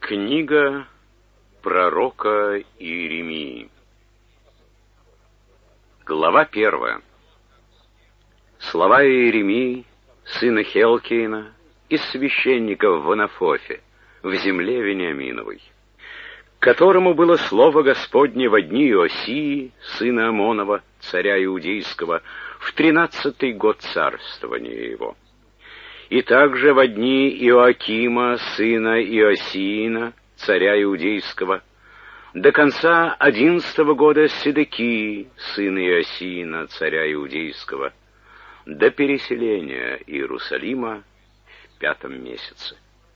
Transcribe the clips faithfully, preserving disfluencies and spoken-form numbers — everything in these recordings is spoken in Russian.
Книга пророка Иеремии. Глава первая. Слова Иеремии, сына Хелкиина, из священников в Анафофе, в земле Вениаминовой, которому было слово Господне во дни Иосии, сына Амонова, царя Иудейского, в тринадцатый год царствования его. И также во дни Иоакима, сына Иосиина, царя Иудейского, до конца одиннадцатого года Седекии, сына Иосиина, царя Иудейского, до переселения Иерусалима в пятом месяце.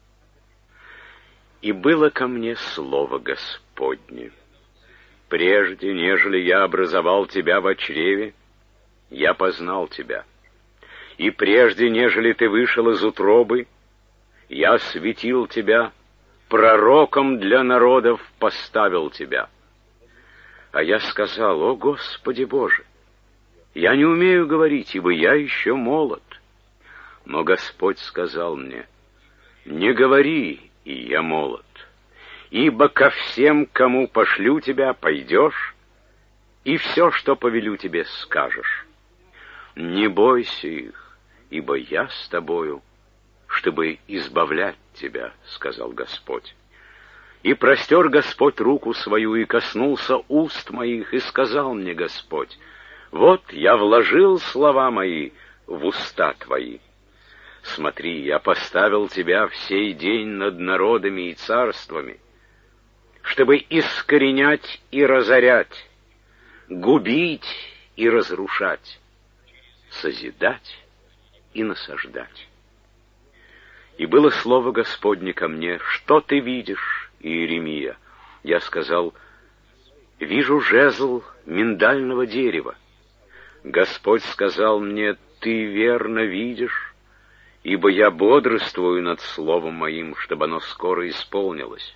И было ко мне слово Господне: прежде, нежели я образовал тебя во чреве, я познал тебя. И прежде, нежели ты вышел из утробы, я светил тебя, пророком для народов поставил тебя. А я сказал: о Господи Боже, я не умею говорить, ибо я еще молод. Но Господь сказал мне: не говори, и я молод, ибо ко всем, кому пошлю тебя, пойдешь, и все, что повелю тебе, скажешь. Не бойся их, ибо я с тобою, чтобы избавлять тебя, сказал Господь. И простер Господь руку свою, и коснулся уст моих, и сказал мне Господь: вот я вложил слова мои в уста твои. Смотри, я поставил тебя в сей день над народами и царствами, чтобы искоренять и разорять, губить и разрушать, созидать и насаждать. И было слово Господне ко мне: что ты видишь, Иеремия? Я сказал: вижу жезл миндального дерева. Господь сказал мне: ты верно видишь, ибо я бодрствую над словом моим, чтобы оно скоро исполнилось.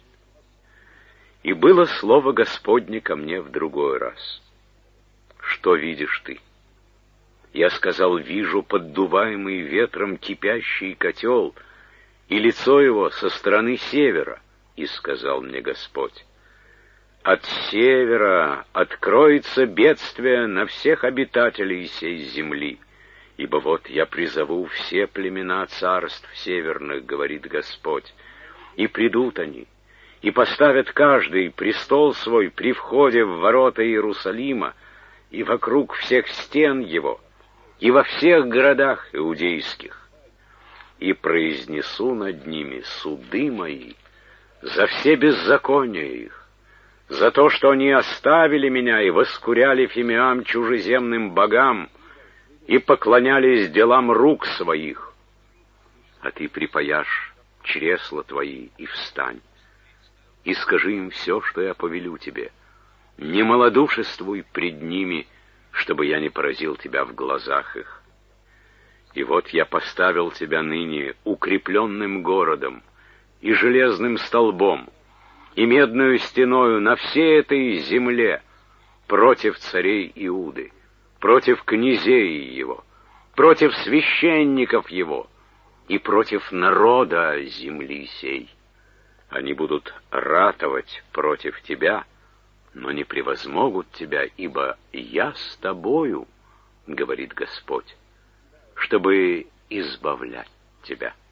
И было слово Господне ко мне в другой раз: что видишь ты? Я сказал: вижу поддуваемый ветром кипящий котел, и лицо его со стороны севера. И сказал мне Господь: от севера откроется бедствие на всех обитателей сей земли, ибо вот я призову все племена царств северных, говорит Господь, и придут они, и поставят каждый престол свой при входе в ворота Иерусалима и вокруг всех стен его, и во всех городах иудейских, и произнесу над ними суды мои за все беззакония их, за то, что они оставили меня и воскуряли фимиам чужеземным богам и поклонялись делам рук своих. А ты припаяшь чресла твои и встань, и скажи им все, что я повелю тебе. Не малодушествуй пред ними, чтобы я не поразил тебя в глазах их. И вот я поставил тебя ныне укрепленным городом и железным столбом, и медную стеною на всей этой земле против царей Иуды, против князей его, против священников его и против народа земли сей. Они будут ратовать против тебя, но не превозмогут тебя, ибо я с тобою, говорит Господь, чтобы избавлять тебя.